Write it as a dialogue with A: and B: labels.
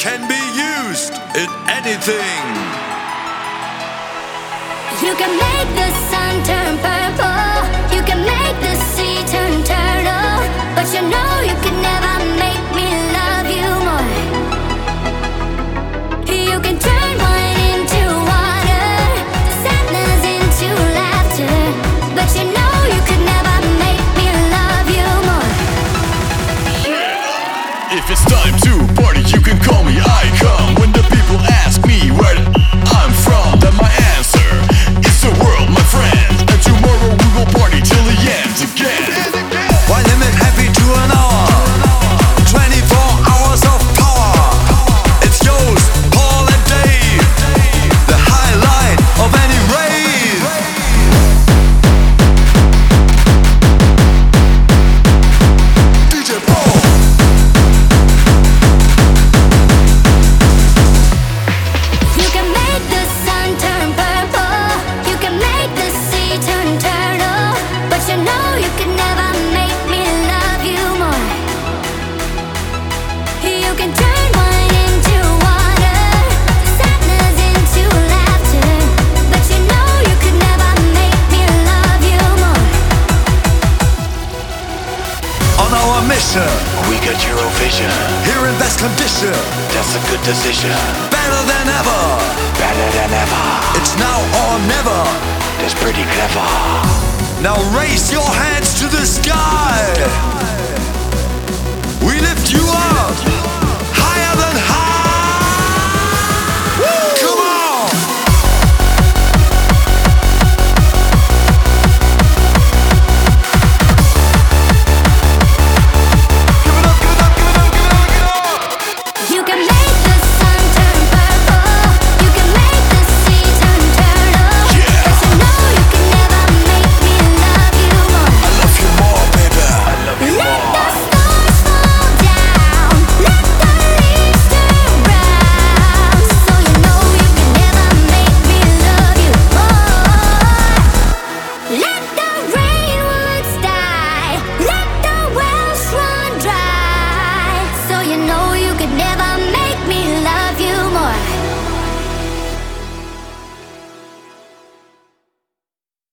A: can be used in anything.
B: You can make the sun turn purple, you can make the sea turn turtle, but you know you can never make me love you more. You can turn wine into water, sadness into laughter, but you know you could never make me love you more.
C: If it's time to party, you can call me, I come. When the people ask me where I'm from, then my answer is the world, my friend. And tomorrow we will party till the end again.
A: Why limit happy to an hour? 24 hours of power. It's yours, Paul and Dave, the highlight of any rave. DJ Paul.
B: You can make the sun turn purple, you can make the sea turn turtle, but you know you can never make me love you more. You can turn wine into water, sadness into laughter, but you know you could never make me love you more.
A: On our mission,
C: We got Eurovision,
A: here in best condition,
C: that's a good decision.
A: better than ever.
C: Better than ever,
A: It's now or never.
C: that's pretty clever.
A: Now raise your hands to the sky. We lift you up.